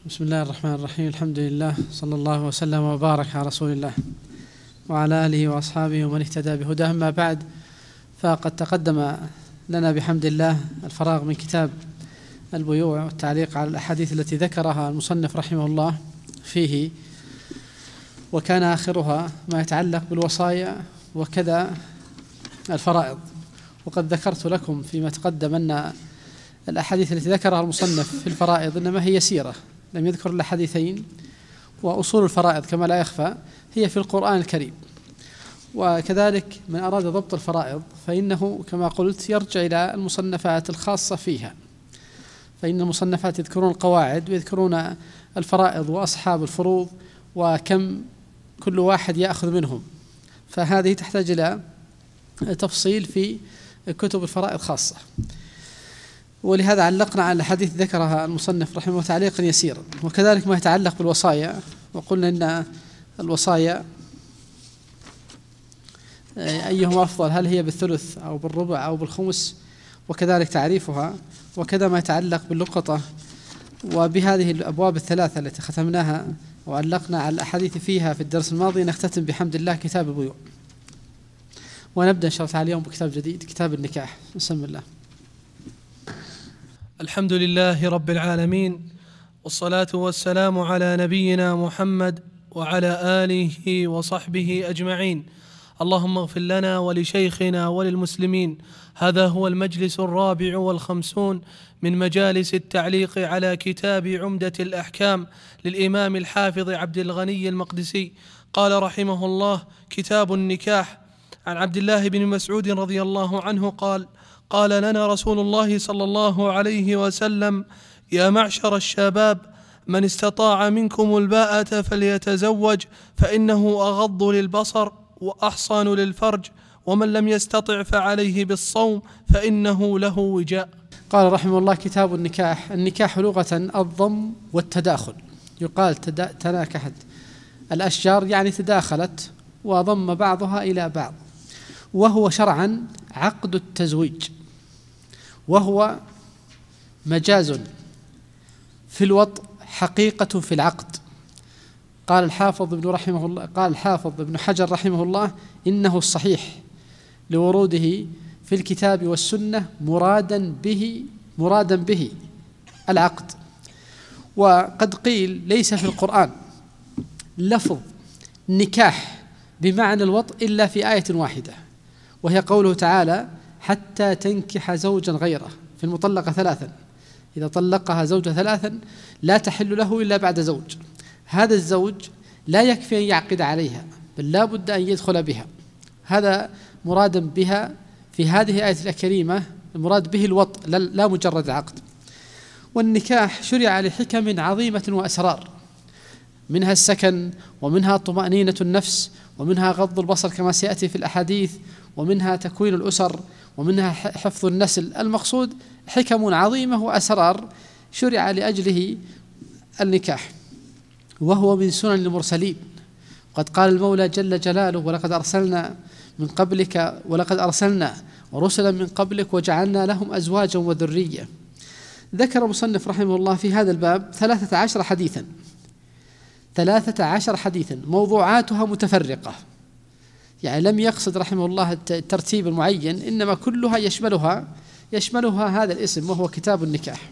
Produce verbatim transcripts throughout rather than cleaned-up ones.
بسم الله الرحمن الرحيم. الحمد لله، صلى الله وسلم وبارك على رسول الله وعلى آله وأصحابه ومن اهتدى بهداه. أما بعد، فقد تقدم لنا بحمد الله الفراغ من كتاب البيوع والتعليق على الأحاديث التي ذكرها المصنف رحمه الله فيه، وكان آخرها ما يتعلق بالوصايا وكذا الفرائض. وقد ذكرت لكم فيما تقدم أن الأحاديث التي ذكرها المصنف في الفرائض إنما هي يسيرة، لم يذكر إلا حديثين، وأصول الفرائض كما لا يخفى هي في القرآن الكريم. وكذلك من أراد ضبط الفرائض فإنه كما قلت يرجع إلى المصنفات الخاصة فيها، فإن المصنفات يذكرون القواعد ويذكرون الفرائض وأصحاب الفروض وكم كل واحد يأخذ منهم، فهذه تحتاج إلى تفصيل في كتب الفرائض خاصة. ولهذا علقنا على الحديث ذكرها المصنف رحمه الله تعليقا يسيرا. وكذلك ما يتعلق بالوصايا، وقلنا إن الوصايا أيهما أفضل، هل هي بالثلث أو بالربع أو بالخمس، وكذلك تعريفها، وكذا ما يتعلق باللقطة. وبهذه الأبواب الثلاثة التي ختمناها وعلقنا على الأحاديث فيها في الدرس الماضي نختتم بحمد الله كتاب البيوع، ونبدأ إن شاء الله تعالى اليوم بكتاب جديد، كتاب النكاح. بسم الله. الحمد لله رب العالمين، والصلاة والسلام على نبينا محمد وعلى آله وصحبه أجمعين. اللهم اغفر لنا ولشيخنا وللمسلمين. هذا هو المجلس الرابع والخمسون من مجالس التعليق على كتاب عمدة الأحكام للإمام الحافظ عبد الغني المقدسي. قال رحمه الله: كتاب النكاح. عن عبد الله بن مسعود رضي الله عنه قال: قال لنا رسول الله صلى الله عليه وسلم: يا معشر الشباب، من استطاع منكم الباءة فليتزوج، فإنه أغض للبصر وأحصن للفرج، ومن لم يستطع فعليه بالصوم فإنه له وجاء. قال رحمه الله: كتاب النكاح. النكاح لغة الضم والتداخل، يقال تناكحت الأشجار يعني تداخلت وضم بعضها إلى بعض، وهو شرعا عقد التزويج، وهو مجاز في الوطء حقيقة في العقد. قال الحافظ ابن رحمه الله قال الحافظ ابن حجر رحمه الله: إنه الصحيح لوروده في الكتاب والسنة مرادا به مرادا به العقد. وقد قيل ليس في القرآن لفظ نكاح بمعنى الوطء إلا في آية واحدة، وهي قوله تعالى: حتى تنكح زوجا غيره، في المطلقة ثلاثا، إذا طلقها زوجها ثلاثا لا تحل له إلا بعد زوج. هذا الزوج لا يكفي أن يعقد عليها، بل لا بد أن يدخل بها. هذا مرادا بها في هذه الآية الكريمة، المراد به الوطء لا مجرد العقد. والنكاح شرع لحكم عظيمة وأسرار، منها السكن، ومنها طمأنينة النفس، ومنها غض البصر كما سيأتي في الأحاديث، ومنها تكوين الأسر، ومنها حفظ النسل. المقصود حكم عظيمة وأسرار شرع لأجله النكاح، وهو من سنن المرسلين. وقد قال المولى جل جلاله: ولقد أرسلنا من قبلك ولقد أرسلنا ورسلا من قبلك وجعلنا لهم أزواجا وذرية. ذكر مصنف رحمه الله في هذا الباب ثلاثة عشر حديثا ثلاثة عشر حديثا موضوعاتها متفرقة، يعني لم يقصد رحمه الله الترتيب المعين، إنما كلها يشملها يشملها هذا الاسم، وهو كتاب النكاح.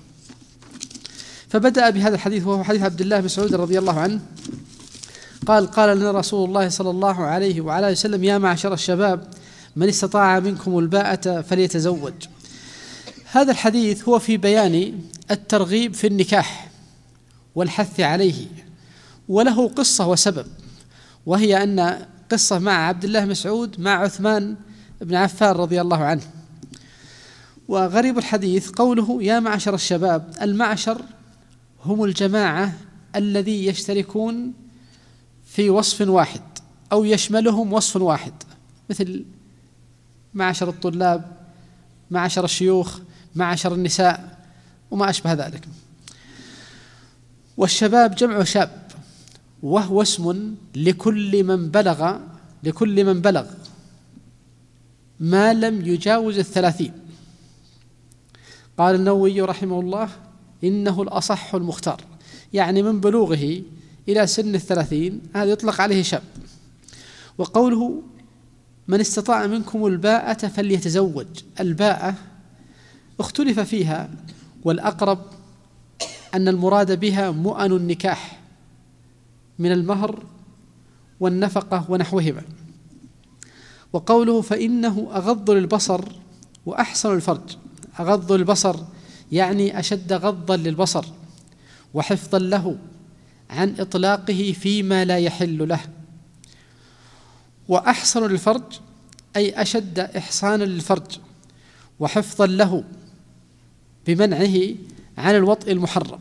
فبدأ بهذا الحديث، وهو حديث عبد الله بن مسعود رضي الله عنه قال: قال لنا رسول الله صلى الله عليه وعلى آله وسلم: يا معشر الشباب، من استطاع منكم الباءة فليتزوج. هذا الحديث هو في بيان الترغيب في النكاح والحث عليه، وله قصة وسبب، وهي أن قصة مع عبد الله مسعود مع عثمان بن عفان رضي الله عنه. وغريب الحديث قوله: يا معشر الشباب. المعشر هم الجماعة الذي يشتركون في وصف واحد أو يشملهم وصف واحد، مثل معشر الطلاب، معشر الشيوخ، معشر النساء، وما أشبه ذلك. والشباب جمع شاب، وهو اسم لكل من بلغ لكل من بلغ ما لم يجاوز الثلاثين. قال النووي رحمه الله: إنه الأصح المختار، يعني من بلوغه إلى سن الثلاثين، هذا يطلق عليه شاب. وقوله من استطاع منكم الباءة فليتزوج، الباءة اختلف فيها، والأقرب أن المراد بها مؤن النكاح من المهر والنفقة ونحوهما. وقوله فإنه أغض للبصر وأحسن الفرج، أغض للبصر يعني أشد غضا للبصر وحفظا له عن إطلاقه فيما لا يحل له، وأحسن للفرج أي أشد إحصانا للفرج وحفظا له بمنعه عن الوطء المحرم.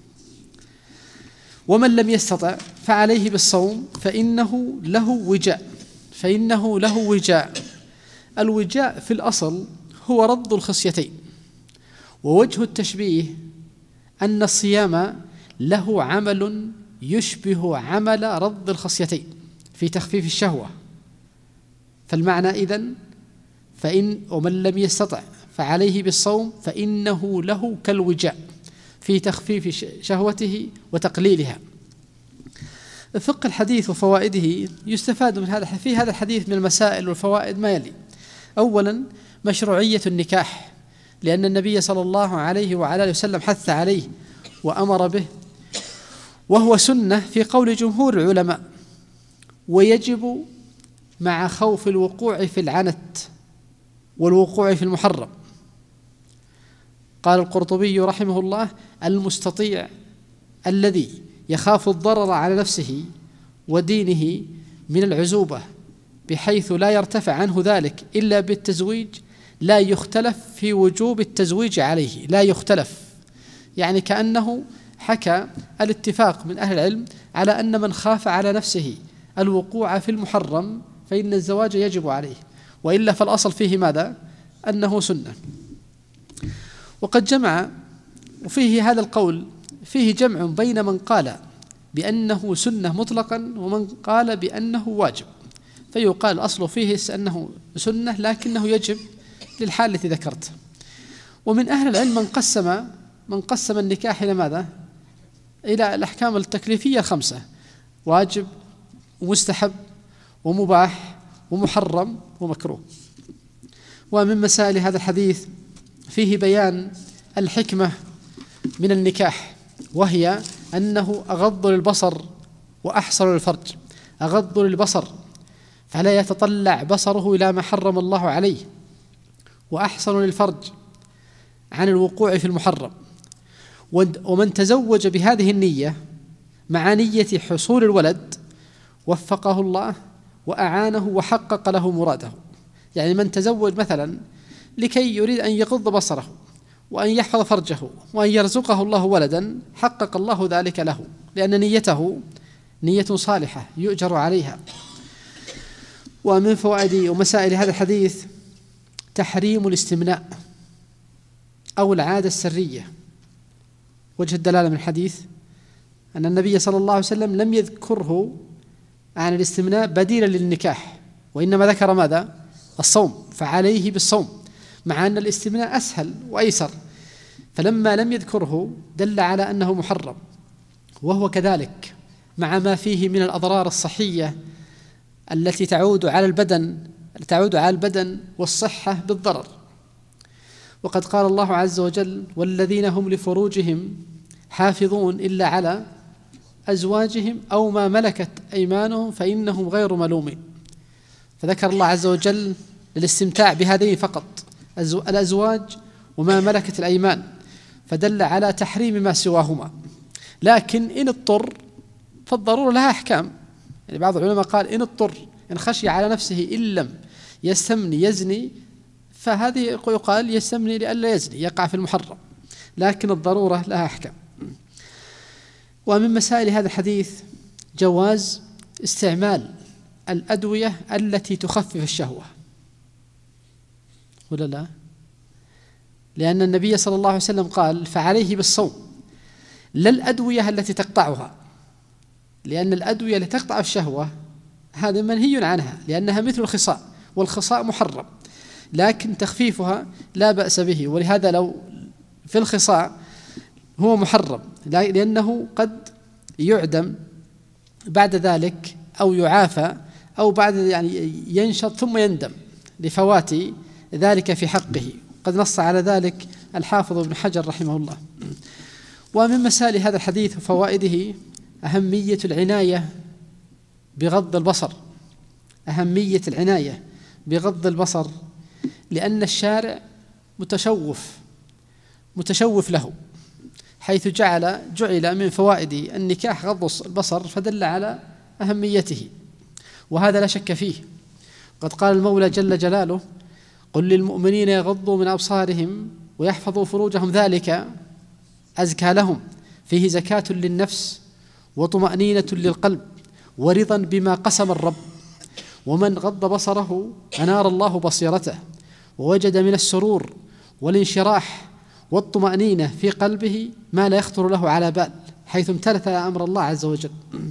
ومن لم يستطع فعليه بالصوم فإنه له وجاء، فإنه له وجاء. الوجاء في الأصل هو رض الخصيتين، ووجه التشبيه أن الصيام له عمل يشبه عمل رض الخصيتين في تخفيف الشهوة. فالمعنى إذن فإن ومن لم يستطع فعليه بالصوم فإنه له كالوجاء في تخفيف شهوته وتقليلها. فقه الحديث وفوائده يستفاد من هذا في هذا الحديث من المسائل والفوائد ما يلي: أولا مشروعية النكاح، لأن النبي صلى الله عليه وعلى آله وسلم حث عليه وأمر به، وهو سنة في قول جمهور العلماء، ويجب مع خوف الوقوع في العنت والوقوع في المحرم. قال القرطبي رحمه الله: المستطيع الذي يخاف الضرر على نفسه ودينه من العزوبة بحيث لا يرتفع عنه ذلك إلا بالتزويج لا يختلف في وجوب التزويج عليه، لا يختلف، يعني كأنه حكى الاتفاق من أهل العلم على أن من خاف على نفسه الوقوع في المحرم فإن الزواج يجب عليه، وإلا فالأصل فيه ماذا؟ أنه سنة. وقد جمع، وفيه هذا القول فيه جمع بين من قال بأنه سنة مطلقا ومن قال بأنه واجب، فيقال الأصل فيه أنه سنة لكنه يجب للحال التي ذكرت. ومن أهل العلم من قسم من قسم النكاح إلى ماذا؟ إلى الأحكام التكليفية الخمسة: واجب ومستحب ومباح ومحرم ومكروه. ومن مسائل هذا الحديث فيه بيان الحكمة من النكاح، وهي أنه أغض للبصر وأحسن للفرج. أغض للبصر فلا يتطلع بصره إلى ما حرم الله عليه، وأحسن للفرج عن الوقوع في المحرم. ومن تزوج بهذه النية مع نية حصول الولد وفقه الله وأعانه وحقق له مراده. يعني من تزوج مثلا لكي يريد أن يغض بصره وأن يحفظ فرجه وأن يرزقه الله ولدا، حقق الله ذلك له، لأن نيته نية صالحة يؤجر عليها. ومن فوائد ومسائل هذا الحديث تحريم الاستمناء أو العادة السرية. وجه الدلالة من الحديث أن النبي صلى الله عليه وسلم لم يذكره عن الاستمناء بديلا للنكاح، وإنما ذكر ماذا؟ الصوم، فعليه بالصوم، مع أن الاستمناء أسهل وأيسر، فلما لم يذكره دل على أنه محرم. وهو كذلك مع ما فيه من الأضرار الصحية التي تعود على البدن تعود على البدن والصحة بالضرر. وقد قال الله عز وجل: والذين هم لفروجهم حافظون إلا على أزواجهم أو ما ملكت أيمانهم فإنهم غير ملومين. فذكر الله عز وجل للاستمتاع بهذين فقط، الأزواج وما ملكت الأيمان، فدل على تحريم ما سواهما. لكن إن اضطر فالضرورة لها أحكام. يعني بعض العلماء قال: إن اضطر، إن خشي على نفسه إن لم يستمني يزني، فهذه يقال يستمني لئلا يزني، يقع في المحرم، لكن الضرورة لها أحكام. ومن مسائل هذا الحديث جواز استعمال الأدوية التي تخفف الشهوة، ولا لا؟ لأن النبي صلى الله عليه وسلم قال: فعليه بالصوم، لا الأدوية التي تقطعها، لأن الأدوية التي تقطع الشهوة هذا منهي عنها، لأنها مثل الخصاء، والخصاء محرم، لكن تخفيفها لا بأس به. ولهذا لو في الخصاء هو محرم لأنه قد يعدم بعد ذلك أو يعافى أو بعد يعني ينشط ثم يندم لفوات ذلك في حقه. قد نص على ذلك الحافظ ابن حجر رحمه الله. ومن مسائل هذا الحديث وفوائده أهمية العناية بغض البصر، أهمية العناية بغض البصر، لأن الشارع متشوف متشوف له، حيث جعل جعل من فوائد النكاح غض البصر، فدل على أهميته، وهذا لا شك فيه. قد قال المولى جل جلاله: قل للمؤمنين يغضوا من أبصارهم ويحفظوا فروجهم ذلك أزكى لهم، فيه زكاة للنفس وطمأنينة للقلب ورضا بما قسم الرب، ومن غض بصره أنار الله بصيرته ووجد من السرور والانشراح والطمأنينة في قلبه ما لا يخطر له على بال، حيث امتثل أمر الله عز وجل.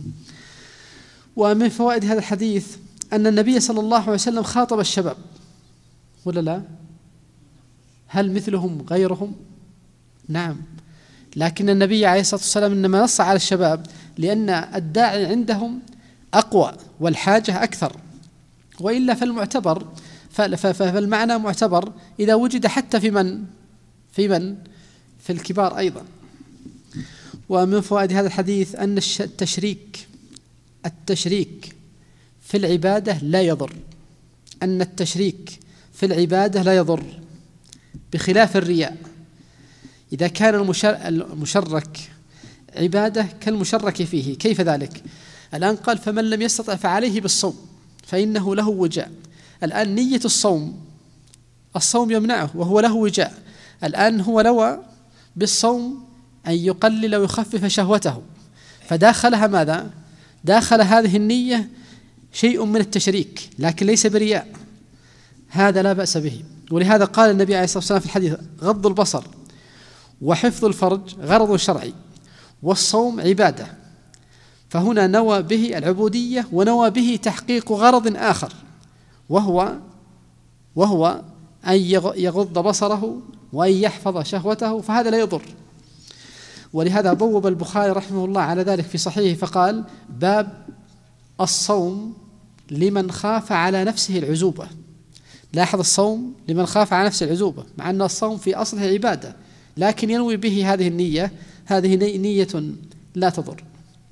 ومن فوائد هذا الحديث أن النبي صلى الله عليه وسلم خاطب الشباب، ولا لا؟ هل مثلهم غيرهم؟ نعم، لكن النبي عليه الصلاة والسلام إنما نص على الشباب لأن الداعي عندهم أقوى والحاجة أكثر، وإلا فالمعتبر فالمعنى معتبر إذا وجد حتى في من في من في الكبار أيضا. ومن فوائد هذا الحديث أن التشريك التشريك في العبادة لا يضر، أن التشريك في العبادة لا يضر، بخلاف الرياء. إذا كان المشرك عبادة كالمشرك فيه، كيف ذلك؟ الآن قال: فمن لم يستطع فعليه بالصوم فإنه له وجاء. الآن نية الصوم الصوم يمنعه وهو له وجاء. الآن هو نوى بالصوم أن يقلل ويخفف شهوته، فداخلها ماذا؟ داخل هذه النية شيء من التشريك، لكن ليس برياء، هذا لا بأس به. ولهذا قال النبي عليه الصلاة والسلام في الحديث: غض البصر وحفظ الفرج غرض شرعي، والصوم عبادة. فهنا نوى به العبودية ونوى به تحقيق غرض آخر، وهو وهو أن يغض بصره وأن يحفظ شهوته، فهذا لا يضر. ولهذا بوب البخاري رحمه الله على ذلك في صحيحه فقال: باب الصوم لمن خاف على نفسه العزوبة. لاحظ: الصوم لمن خاف على نفسه العزوبة، مع أن الصوم في أصله عبادة، لكن ينوي به هذه النية، هذه نية لا تضر.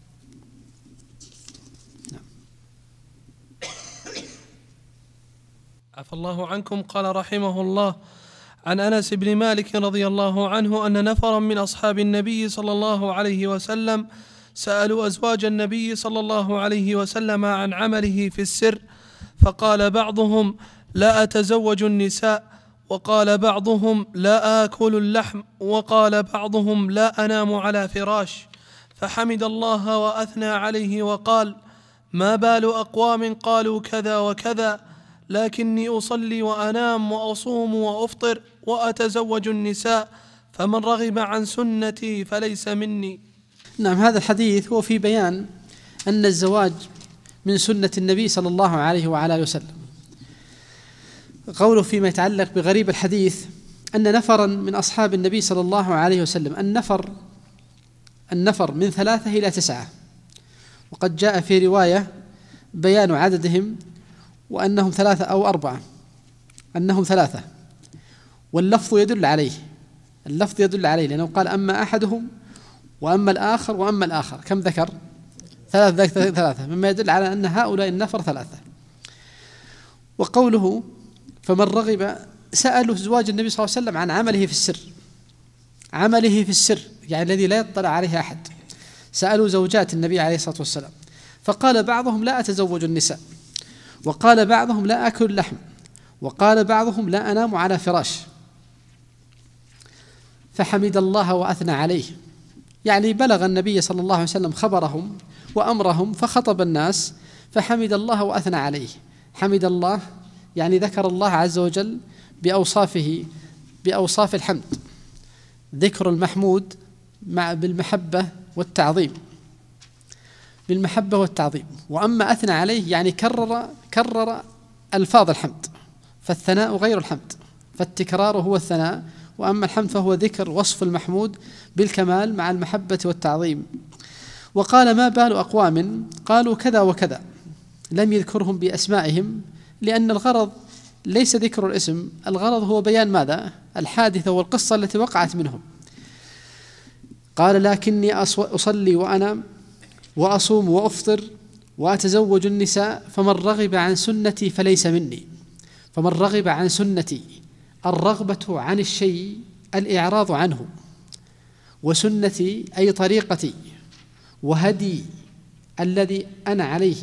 عفى الله عنكم. قال رحمه الله: عن أنس بن مالك رضي الله عنه أن نفرا من أصحاب النبي صلى الله عليه وسلم سألوا أزواج النبي صلى الله عليه وسلم عن عمله في السر، فقال بعضهم: لا أتزوج النساء، وقال بعضهم: لا آكل اللحم، وقال بعضهم: لا أنام على فراش. فحمد الله وأثنى عليه وقال: ما بال أقوام قالوا كذا وكذا، لكني أصلي وأنام وأصوم وأفطر وأتزوج النساء، فمن رغب عن سنتي فليس مني. نعم، هذا الحديث هو في بيان أن الزواج من سنة النبي صلى الله عليه وعلى آله وسلم. قوله فيما يتعلق بغريب الحديث أن نفرا من أصحاب النبي صلى الله عليه وسلم، النفر النفر من ثلاثة إلى تسعة، وقد جاء في رواية بيان عددهم وأنهم ثلاثة أو أربعة، أنهم ثلاثة، واللفظ يدل عليه اللفظ يدل عليه لأنه قال: أما أحدهم وأما الآخر وأما الآخر. كم ذكر؟ ثلاثة ثلاثة مما يدل على أن هؤلاء النفر ثلاثة. وقوله فمن رغب، سألوا زواج النبي صلى الله عليه وسلم عن عمله في السر، عمله في السر يعني الذي لا يطلع عليه أحد. سألوا زوجات النبي عليه الصلاة والسلام، فقال بعضهم: لا أتزوج النساء، وقال بعضهم: لا أكل اللحم، وقال بعضهم: لا أنام على فراش. فحمد الله وأثنى عليه، يعني بلغ النبي صلى الله عليه وسلم خبرهم وأمرهم فخطب الناس، فحمد الله وأثنى عليه. حمد الله يعني ذكر الله عز وجل بأوصافه، بأوصاف الحمد، ذكر المحمود مع بالمحبة والتعظيم، بالمحبة والتعظيم. وأما أثنى عليه يعني كرر كرر ألفاظ الحمد، فالثناء غير الحمد، فالتكرار هو الثناء وأما الحمد فهو ذكر وصف المحمود بالكمال مع المحبة والتعظيم. وقال ما بال أقوام قالوا كذا وكذا لم يذكرهم بأسمائهم، لأن الغرض ليس ذكر الاسم، الغرض هو بيان ماذا؟ الحادثة والقصة التي وقعت منهم. قال لكني أصلي وأنام وأصوم وأفطر وأتزوج النساء، فمن رغب عن سنتي فليس مني. فمن رغب عن سنتي، الرغبة عن الشيء الإعراض عنه، وسنتي أي طريقتي، وهدي الذي أنا عليه.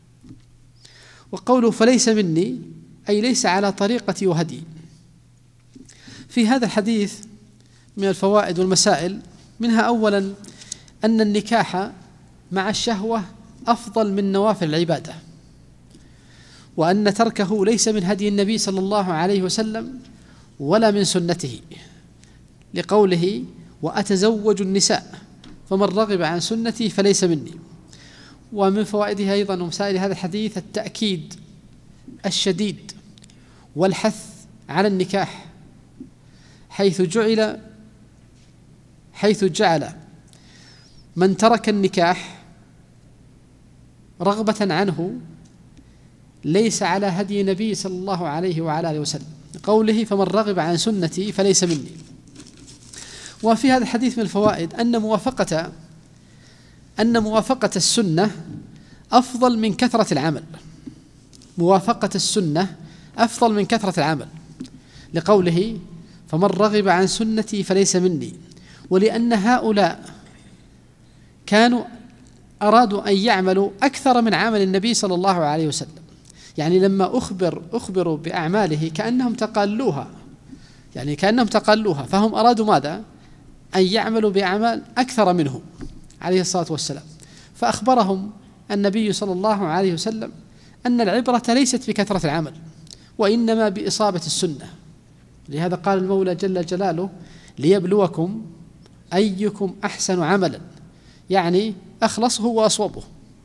وقوله فليس مني أي ليس على طريقتي وهدي. في هذا الحديث من الفوائد والمسائل، منها أولا أن النكاح مع الشهوة أفضل من نوافل العبادة، وأن تركه ليس من هدي النبي صلى الله عليه وسلم ولا من سنته، لقوله وأتزوج النساء فمن رغب عن سنتي فليس مني. ومن فوائدها أيضا ومسائل هذا الحديث التأكيد الشديد والحث على النكاح، حيث جعل حيث جعل من ترك النكاح رغبة عنه ليس على هدي النبي صلى الله عليه وعلى آله وسلم، قوله فمن رغب عن سنتي فليس مني. وفي هذا الحديث من الفوائد أن موافقة أن موافقة السنة أفضل من كثرة العمل. موافقة السنة أفضل من كثرة العمل، لقوله فمن رغب عن سنتي فليس مني. ولأن هؤلاء كانوا أرادوا أن يعملوا أكثر من عمل النبي صلى الله عليه وسلم، يعني لما أخبر أخبروا بأعماله كأنهم تقلوها، يعني كأنهم تقلوها، فهم أرادوا ماذا؟ أن يعملوا بأعمال أكثر منه عليه الصلاة والسلام. فأخبرهم النبي صلى الله عليه وسلم أن العبرة ليست بكثرة العمل، وإنما بإصابة السنة. لهذا قال المولى جل جلاله ليبلوكم أيكم أحسن عملا، يعني أخلصه وأصوبه.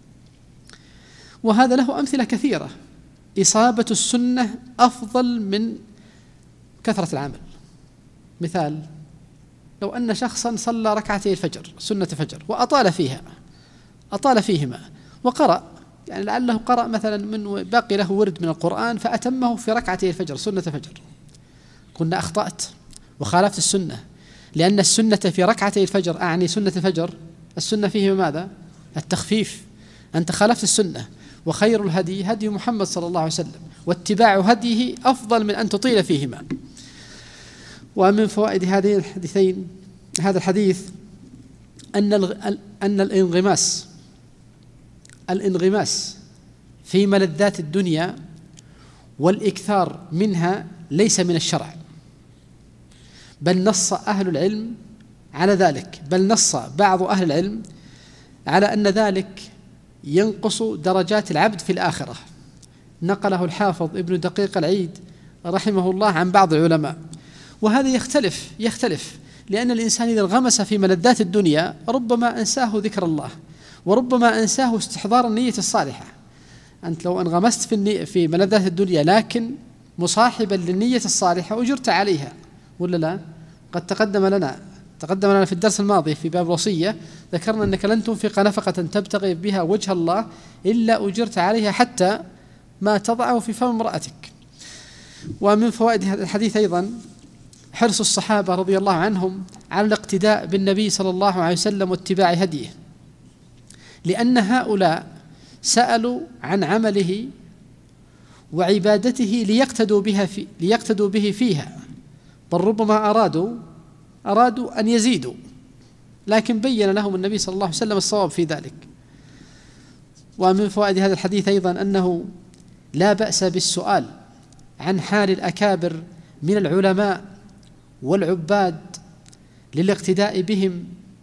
وهذا له أمثلة كثيرة. إصابة السنة أفضل من كثرة العمل. مثال، لو أن شخصا صلى ركعتي الفجر سنة فجر وأطال فيها أطال فيهما وقرأ، يعني لعله قرأ مثلا من باقي له ورد من القرآن فأتمه في ركعتي الفجر سنة فجر، كنا أخطأت وخالفت السنة، لأن السنة في ركعتي الفجر أعني سنة الفجر، السنة فيه ماذا؟ التخفيف. أنت خالفت السنة، وخير الهدي هدي محمد صلى الله عليه وسلم، واتباع هديه أفضل من أن تطيل فيهما. ومن فوائد هذين الحديثين هذا الحديث أن أن الانغماس الانغماس في ملذات الدنيا والإكثار منها ليس من الشرع، بل نص أهل العلم على ذلك، بل نص بعض أهل العلم على أن ذلك ينقص درجات العبد في الآخرة. نقله الحافظ ابن دقيق العيد رحمه الله عن بعض العلماء. وهذا يختلف يختلف لأن الإنسان إذا انغمس في ملذات الدنيا ربما أنساه ذكر الله، وربما أنساه استحضار النية الصالحة. أنت لو انغمست في في ملذات الدنيا لكن مصاحبا للنية الصالحة أجرت عليها، ولا لا؟ قد تقدم لنا تقدم لنا في الدرس الماضي في باب الوصية ذكرنا أنك لن تنفق نفقة تبتغي بها وجه الله إلا أجرت عليها حتى ما تضعه في فم امرأتك. ومن فوائد هذا الحديث أيضا حرص الصحابة رضي الله عنهم على الاقتداء بالنبي صلى الله عليه وسلم واتباع هديه، لأن هؤلاء سألوا عن عمله وعبادته ليقتدوا بها في ليقتدوا به فيها، بل ربما أرادوا أرادوا أن يزيدوا، لكن بين لهم النبي صلى الله عليه وسلم الصواب في ذلك. ومن فوائد هذا الحديث أيضا أنه لا بأس بالسؤال عن حال الأكابر من العلماء والعباد للاقتداء بهم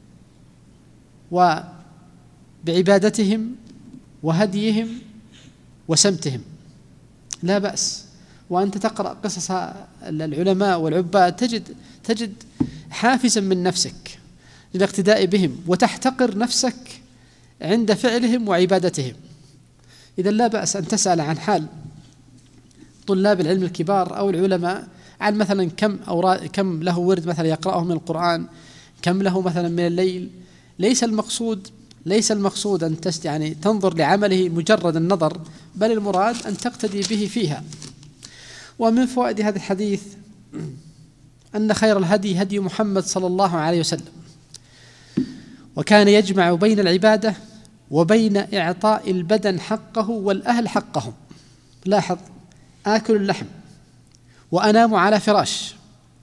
وبعبادتهم وهديهم وسمتهم، لا بأس. وأنت تقرأ قصص العلماء والعباد تجد تجد حافزا من نفسك للاقتداء بهم، وتحتقر نفسك عند فعلهم وعبادتهم. إذا لا بأس أن تسأل عن حال طلاب العلم الكبار أو العلماء عن مثلا كم أوراد كم له ورد مثلا يقرأه من القرآن، كم له مثلا من الليل. ليس المقصود ليس المقصود أن تست يعني تنظر لعمله مجرد النظر، بل المراد أن تقتدي به فيها. ومن فوائد هذا الحديث أن خير الهدي هدي محمد صلى الله عليه وسلم، وكان يجمع بين العبادة وبين إعطاء البدن حقه والأهل حقهم. لاحظ: آكل اللحم وأنام على فراش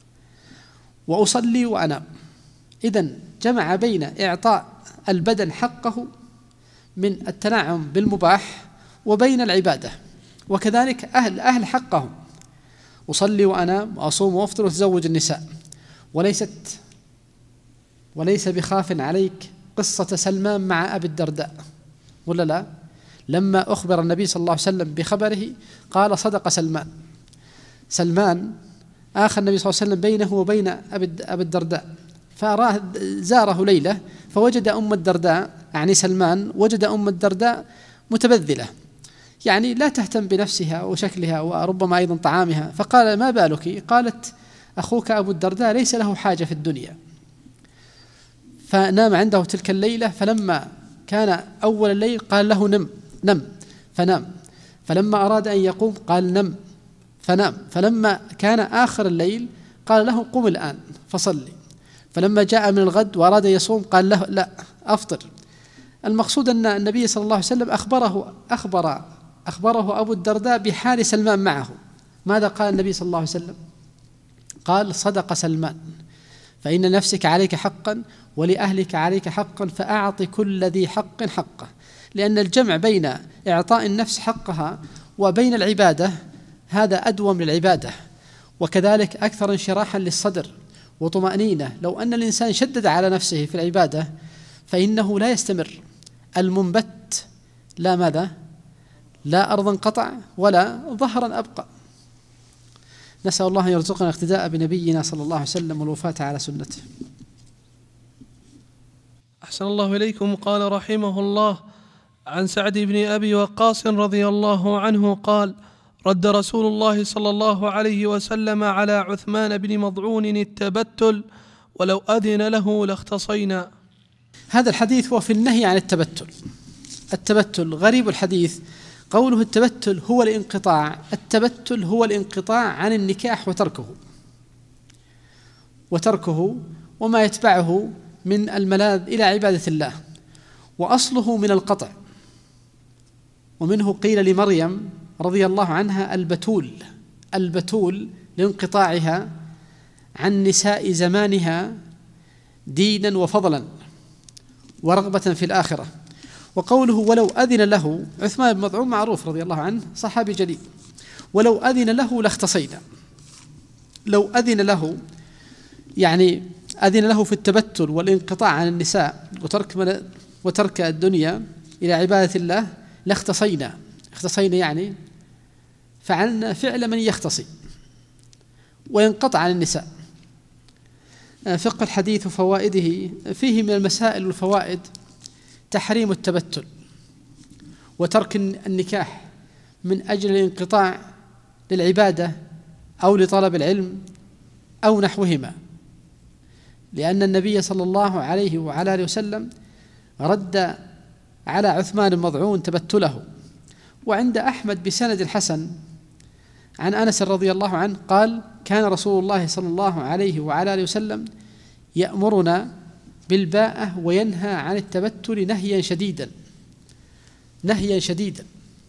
وأصلي وأنام. إذن جمع بين إعطاء البدن حقه من التنعم بالمباح وبين العبادة، وكذلك أهل أهل حقهم: أصلي وأنام وأصوم وأفطر وأتزوج النساء. وليست وليس بخاف عليك قصة سلمان مع أبي الدرداء، ولا لا؟ لما أخبر النبي صلى الله عليه وسلم بخبره قال: صدق سلمان. سلمان آخى النبي صلى الله عليه وسلم بينه وبين أبي الدرداء، فأراه زاره ليلة فوجد أم الدرداء، يعني سلمان وجد أم الدرداء متبذلة، يعني لا تهتم بنفسها وشكلها وربما أيضا طعامها، فقال: ما بالك؟ قالت: أخوك أبو الدرداء ليس له حاجة في الدنيا. فنام عنده تلك الليلة، فلما كان أول الليل قال له: نم نم فنام، فلما أراد أن يقوم قال: نم فنام، فلما كان آخر الليل قال له: قم الآن فصلي، فلما جاء من الغد وأراد يصوم قال له: لا أفطر. المقصود أن النبي صلى الله عليه وسلم أخبره أخبر أخبره أبو الدرداء بحال سلمان معه. ماذا قال النبي صلى الله عليه وسلم؟ قال: صدق سلمان، فإن نفسك عليك حقا ولأهلك عليك حقا، فأعط كل ذي حق حقه. لأن الجمع بين إعطاء النفس حقها وبين العبادة هذا أدوم للعبادة، وكذلك أكثر انشراحا للصدر وطمأنينة. لو أن الإنسان شدد على نفسه في العبادة فإنه لا يستمر. المنبت لا ماذا؟ لا أرضا قطع ولا ظهرا أبقى. نسأل الله أن يرزقنا اقتداء بنبينا صلى الله عليه وسلم والوفاة على سنته. أحسن الله إليكم. قال رحمه الله: عن سعد بن أبي وقاص رضي الله عنه قال: رد رسول الله صلى الله عليه وسلم على عثمان بن مضعون التبتل ولو أذن له لاختصينا. هذا الحديث هو في النهي عن التبتل. التبتل غريب الحديث، قوله التبتل هو الانقطاع. التبتل هو الانقطاع عن النكاح وتركه وتركه وما يتبعه من الملاذ إلى عبادة الله، وأصله من القطع. ومنه قيل لمريم رضي الله عنها البتول، البتول لانقطاعها عن نساء زمانها دينا وفضلا ورغبة في الآخرة. وقوله ولو أذن له، عثمان بن مضعون معروف رضي الله عنه صحابي جليل، ولو أذن له لاختصينا. لو أذن له يعني أذن له في التبتل والانقطاع عن النساء وترك وترك الدنيا إلى عبادة الله لاختصينا. اختصينا يعني فعلنا فعل من يختصي وينقطع عن النساء. فقه الحديث وفوائده فيه من المسائل والفوائد تحريم التبتل وترك النكاح من أجل الانقطاع للعبادة أو لطلب العلم أو نحوهما، لأن النبي صلى الله عليه وعلى آله وسلم رد على عثمان بن مضعون تبتله. وعند أحمد بسند الحسن عن أنس رضي الله عنه قال: كان رسول الله صلى الله عليه وعلى آله وسلم يأمرنا بالباءة وينهى عن التبتل نهيا شديدا. نهيا شديدا،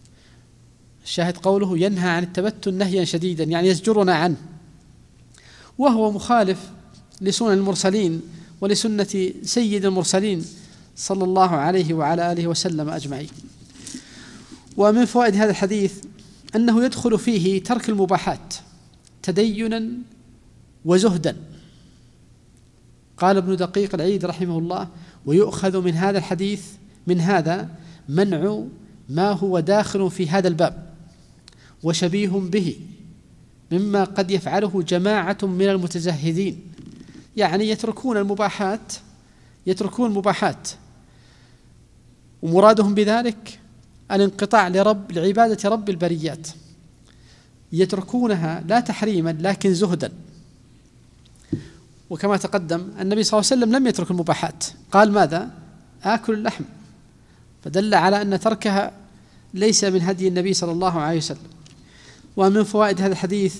الشاهد قوله ينهى عن التبتل نهيا شديدا، يعني يزجرنا عنه، وهو مخالف لسنن المرسلين ولسنة سيد المرسلين صلى الله عليه وعلى آله وسلم أجمعين. ومن فوائد هذا الحديث أنه يدخل فيه ترك المباحات تدينا وزهدا. قال ابن دقيق العيد رحمه الله: ويؤخذ من هذا الحديث من هذا منع ما هو داخل في هذا الباب وشبيه به مما قد يفعله جماعة من المتزهدين، يعني يتركون المباحات يتركون المباحات ومرادهم بذلك الانقطاع لرب لعبادة رب البريات. يتركونها لا تحريما لكن زهدا. وكما تقدم النبي صلى الله عليه وسلم لم يترك المباحات، قال ماذا؟ آكل اللحم، فدل على أن تركها ليس من هدي النبي صلى الله عليه وسلم. ومن فوائد هذا الحديث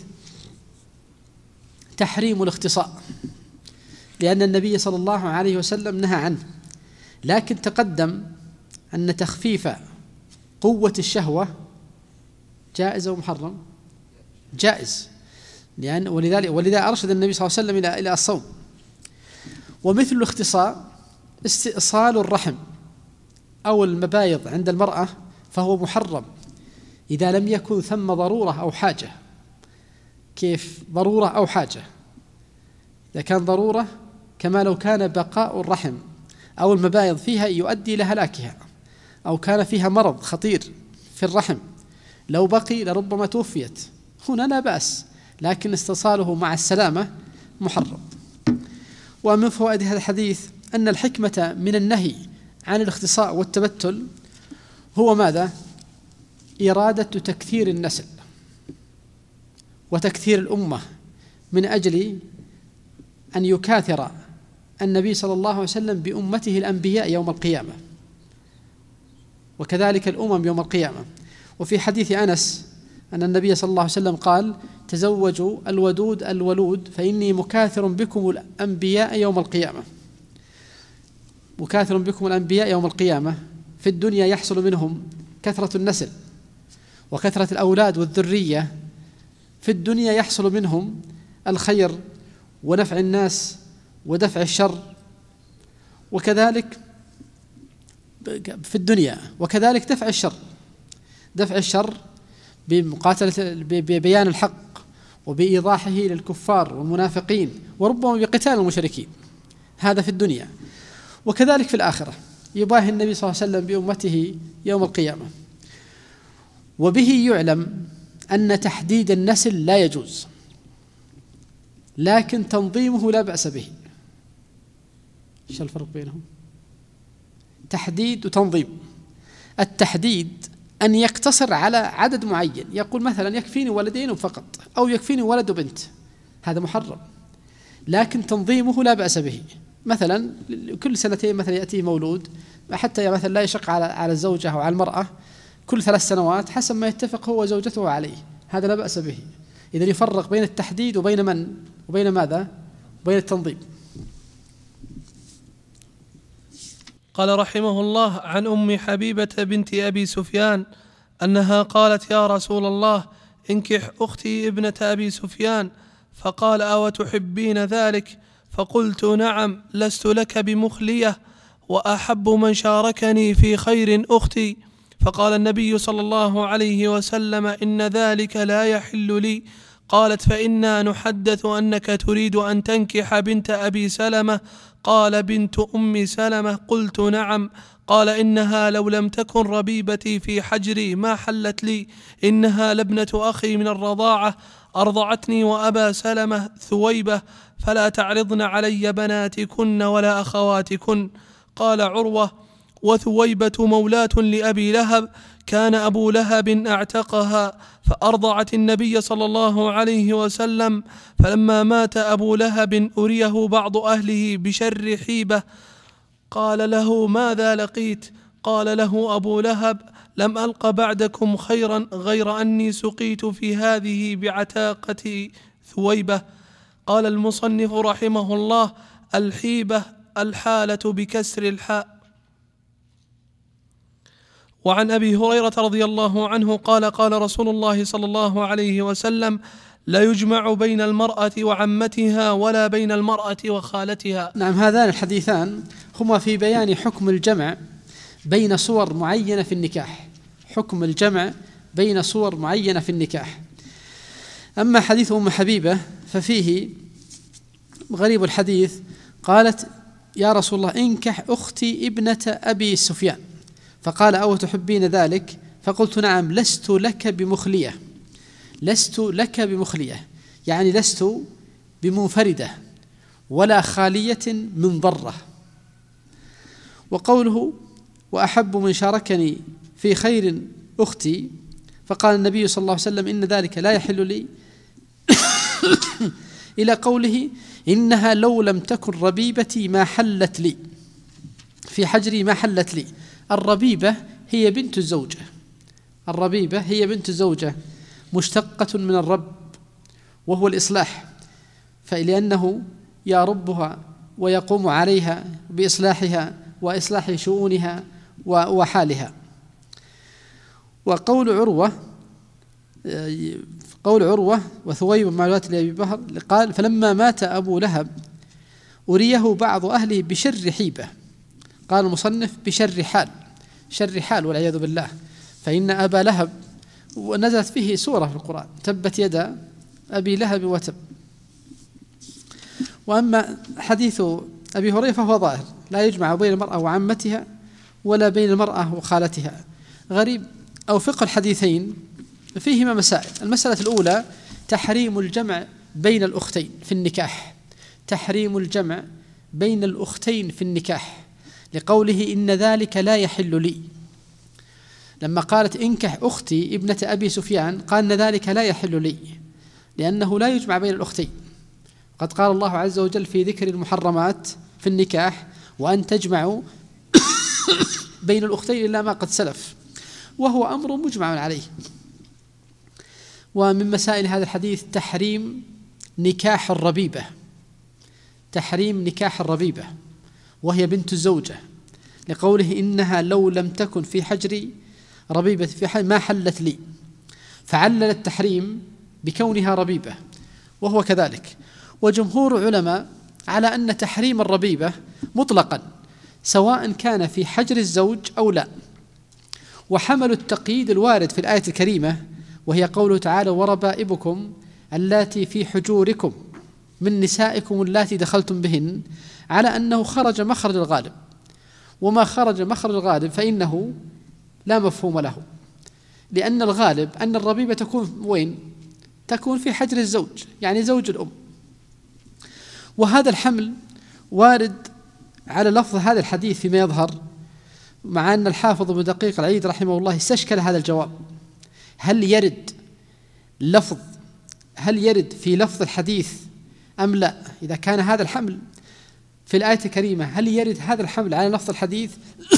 تحريم الاختصاء، لأن النبي صلى الله عليه وسلم نهى عنه، لكن تقدم أن تخفيف قوة الشهوة جائز ومحرم؟ جائز، لأن ولذلك ولذا أرشد النبي صلى الله عليه وسلم إلى إلى الصوم. ومثل الاختصاء استئصال الرحم أو المبايض عند المرأة فهو محرم إذا لم يكن ثم ضرورة أو حاجة. كيف ضرورة أو حاجة؟ إذا كان ضرورة كما لو كان بقاء الرحم أو المبايض فيها يؤدي إلى هلاكها، أو كان فيها مرض خطير في الرحم لو بقي لربما توفيت، هنا لا بأس، لكن استئصاله مع السلامة محرم. ومن فوائد هذا الحديث أن الحكمة من النهي عن الاختصاء والتبتل هو ماذا؟ إرادة تكثير النسل وتكثير الأمة، من أجل أن يكاثر النبي صلى الله عليه وسلم بأمته الأنبياء يوم القيامة، وكذلك الأمم يوم القيامة. وفي حديث أنس أن النبي صلى الله عليه وسلم قال: تزوجوا الودود الولود فإني مكاثر بكم الأنبياء يوم القيامة. مكاثر بكم الأنبياء يوم القيامة، في الدنيا يحصل منهم كثرة النسل وكثرة الأولاد والذرية، في الدنيا يحصل منهم الخير ونفع الناس ودفع الشر، وكذلك في الدنيا، وكذلك دفع الشر دفع الشر بمقاتلة ببيان الحق وبإيضاحه للكفار والمنافقين، وربما بقتال المشركين، هذا في الدنيا. وكذلك في الآخرة يباهي النبي صلى الله عليه وسلم بأمته يوم القيامة. وبه يعلم أن تحديد النسل لا يجوز، لكن تنظيمه لا بأس به. ايش الفرق بينهم؟ تحديد وتنظيم. التحديد أن يقتصر على عدد معين، يقول مثلا يكفيني ولدين فقط أو يكفيني ولد وبنت، هذا محرم. لكن تنظيمه لا بأس به، مثلا كل سنتين مثلا يأتيه مولود، حتى مثلا لا يشق على على الزوجة أو على المرأة، كل ثلاث سنوات حسب ما يتفق هو وزوجته عليه، هذا لا بأس به. إذا يفرق بين التحديد وبين من وبين ماذا؟ وبين التنظيم. قال رحمه الله: عن أم حبيبة بنت أبي سفيان أنها قالت: يا رسول الله، انكح أختي ابنة أبي سفيان. فقال: أو تحبين ذلك؟ فقلت: نعم، لست لك بمخلية، وأحب من شاركني في خير أختي. فقال النبي صلى الله عليه وسلم: إن ذلك لا يحل لي. قالت: فإنا نحدث أنك تريد أن تنكح بنت أبي سلمة. قال: بنت أم سلمة؟ قلت: نعم. قال: إنها لو لم تكن ربيبتي في حجري ما حلت لي، إنها لابنة أخي من الرضاعة، أرضعتني وأبا سلمة ثويبة، فلا تعرضن علي بناتكن ولا أخواتكن. قال عروة: وثويبة مولاة لأبي لهب، كان أبو لهب اعتقها، فأرضعت النبي صلى الله عليه وسلم. فلما مات أبو لهب أريه بعض أهله بشر حيبة، قال له: ماذا لقيت؟ قال له أبو لهب: لم ألق بعدكم خيرا غير أني سقيت في هذه بعتاقة ثويبة. قال المصنف رحمه الله: الحيبة الحالة بكسر الحاء. وعن أبي هريرة رضي الله عنه قال: قال رسول الله صلى الله عليه وسلم: لا يجمع بين المرأة وعمتها ولا بين المرأة وخالتها. نعم، هذان الحديثان هما في بيان حكم الجمع بين صور معينة في النكاح، حكم الجمع بين صور معينة في النكاح. أما حديث أم حبيبة ففيه غريب الحديث، قالت: يا رسول الله، انكح أختي ابنة أبي سفيان. فقال: أو تحبين ذلك؟ فقلت: نعم، لست لك بمخلية. لست لك بمخلية يعني لست بمنفردة ولا خالية من ضرة. وقوله: وأحب من شاركني في خير أختي، فقال النبي صلى الله عليه وسلم إن ذلك لا يحل لي إلى قوله إنها لو لم تكن ربيبتي ما حلت لي، في حجري ما حلت لي. الربيبة هي بنت الزوجة، الربيبة هي بنت الزوجة مشتقة من الرب وهو الإصلاح، فلأنه يربها ويقوم عليها بإصلاحها وإصلاح شؤونها وحالها. وقول عروة قول عروة وثويب معلومات لأبي بكر قال فلما مات أبو لهب أريه بعض أهله بشر حيبة، قال المصنف بشر حال، شر حال والعياذ بالله، فإن أبا لهب ونزلت فيه سورة في القرآن تبت يدا أبي لهب وتب. وأما حديث أبي هريرة فهو ظاهر، لا يجمع بين المرأة وعمتها ولا بين المرأة وخالتها. غريب أو فقه الحديثين فيهما مسائل. المسألة الأولى تحريم الجمع بين الأختين في النكاح، تحريم الجمع بين الأختين في النكاح، لقوله إن ذلك لا يحل لي. لما قالت انكح أختي ابنة أبي سفيان قال إن ذلك لا يحل لي لأنه لا يجمع بين الأختين. قد قال الله عز وجل في ذكر المحرمات في النكاح وأن تجمعوا بين الأختين إلا ما قد سلف، وهو أمر مجمع عليه. ومن مسائل هذا الحديث تحريم نكاح الربيبة، تحريم نكاح الربيبة وهي بنت الزوجة، لقوله إنها لو لم تكن في حجري ربيبة في حجر ما حلت لي، فعلل التحريم بكونها ربيبة وهو كذلك. وجمهور علماء على أن تحريم الربيبة مطلقا سواء كان في حجر الزوج أو لا، وحملوا التقييد الوارد في الآية الكريمة وهي قوله تعالى وربائبكم اللاتي في حجوركم من نسائكم اللاتي دخلتم بهن على أنه خرج مخرج الغالب، وما خرج مخرج الغالب فإنه لا مفهوم له، لأن الغالب أن الربيبة تكون وين؟ تكون في حجر الزوج يعني زوج الأم. وهذا الحمل وارد على لفظ هذا الحديث فيما يظهر، مع أن الحافظ بن دقيق العيد رحمه الله استشكل هذا الجواب، هل يرد لفظ هل يرد في لفظ الحديث أم لا؟ إذا كان هذا الحمل في الآية الكريمة هل يرد هذا الحمل على لفظ الحديث؟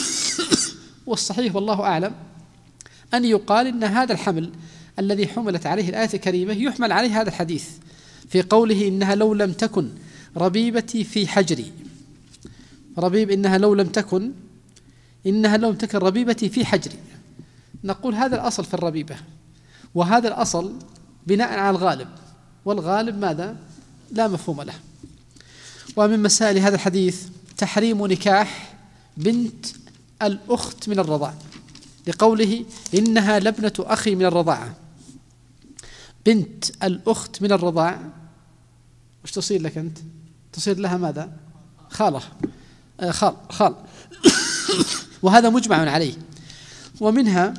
والصحيح والله أعلم أن يقال إن هذا الحمل الذي حملت عليه الآية الكريمة يحمل عليه هذا الحديث في قوله إنها لو لم تكن ربيبتي في حجري، ربيب إنها لو لم تكن إنها لو لم تكن ربيبتي في حجري. نقول هذا الأصل في الربيبة، وهذا الأصل بناء على الغالب، والغالب ماذا؟ لا مفهوم له. ومن مسائل هذا الحديث تحريم نكاح بنت الأخت من الرضاعة، لقوله إنها لابنة أخي من الرضاعة. بنت الأخت من الرضاعة وش تصير لك أنت؟ تصير لها ماذا؟ خالة، آه خال خال وهذا مجمع عليه. ومنها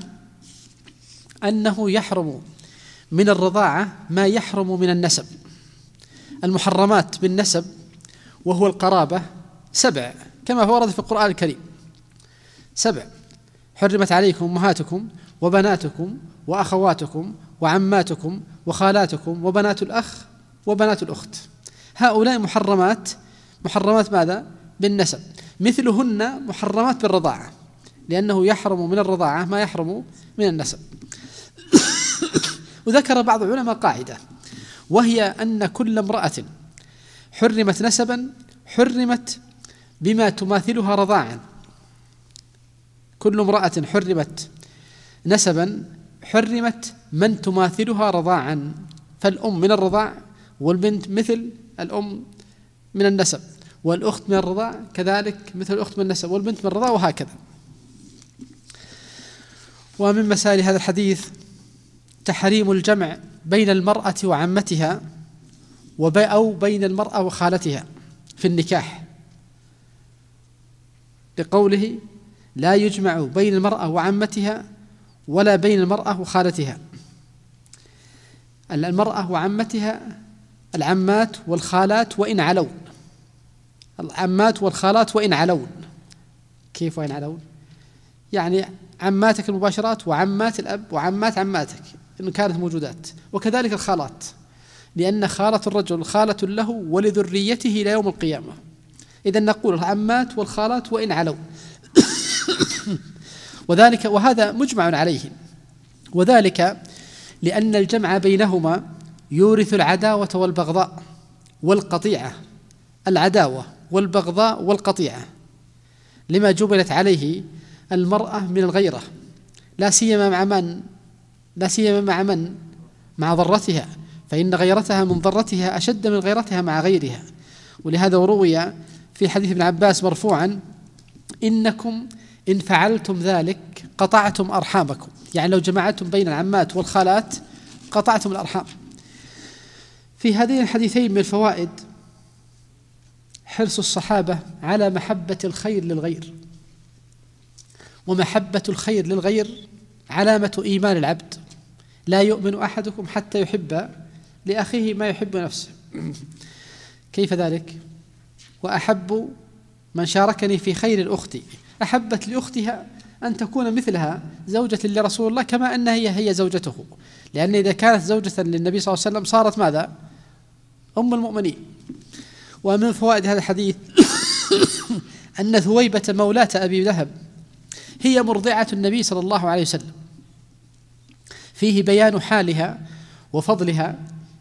أنه يحرم من الرضاعة ما يحرم من النسب. المحرمات بالنسب وهو القرابة سبع كما ورد في القرآن الكريم، سبع: حرمت عليكم أمهاتكم وبناتكم وأخواتكم وعماتكم وخالاتكم وبنات الأخ وبنات الأخت. هؤلاء محرمات، محرمات ماذا؟ بالنسب. مثلهن محرمات بالرضاعة، لأنه يحرم من الرضاعة ما يحرم من النسب. وذكر بعض العلماء قاعدة وهي أن كل امرأة حرمت نسبا حرمت بما تماثلها رضاعا. كل امرأة حرمت نسبا حرمت من تماثلها رضاعا، فالأم من الرضاع والبنت مثل الأم من النسب، والأخت من الرضاع كذلك مثل الأخت من النسب، والبنت من الرضاع، وهكذا. ومن مسائل هذا الحديث تحريم الجمع بين المرأة وعمتها أو بين المرأة وخالتها في النكاح، لقوله لا يجمع بين المرأة وعمتها ولا بين المرأة وخالتها. المرأة وعمتها العمات والخالات وإن علون، العمات والخالات وإن علون. كيف وإن علون؟ يعني عماتك المباشرات وعمات الأب وعمات عماتك إن كانت موجودات، وكذلك الخالات، لأن خالة الرجل خالة له ولذريته إلى يوم القيامة. إذا نقول العمات والخالات وإن علوا وذلك وهذا مجمع عليه، وذلك لأن الجمع بينهما يورث العداوة والبغضاء والقطيعة، العداوة والبغضاء والقطيعة، لما جبلت عليه المرأة من الغيرة، لا سيما مع من لا سيما مع من مع ضرتها، فإن غيرتها من ضرتها أشد من غيرتها مع غيرها. ولهذا روي في حديث ابن عباس مرفوعا: إنكم إن فعلتم ذلك قطعتم أرحامكم، يعني لو جمعتم بين العمات والخالات قطعتم الأرحام. في هذين الحديثين من الفوائد حرص الصحابة على محبة الخير للغير، ومحبة الخير للغير علامة إيمان العبد، لا يؤمن أحدكم حتى يحب لأخيه ما يحب نفسه. كيف ذلك؟ وأحب من شاركني في خير الأخت أحبت لأختها أن تكون مثلها زوجة لرسول الله كما أنها هي هي زوجته، لأن إذا كانت زوجة للنبي صلى الله عليه وسلم صارت ماذا؟ أم المؤمنين. ومن فوائد هذا الحديث أن ثويبة مولاة أبي لهب هي مرضعة النبي صلى الله عليه وسلم، فيه بيان حالها وفضلها.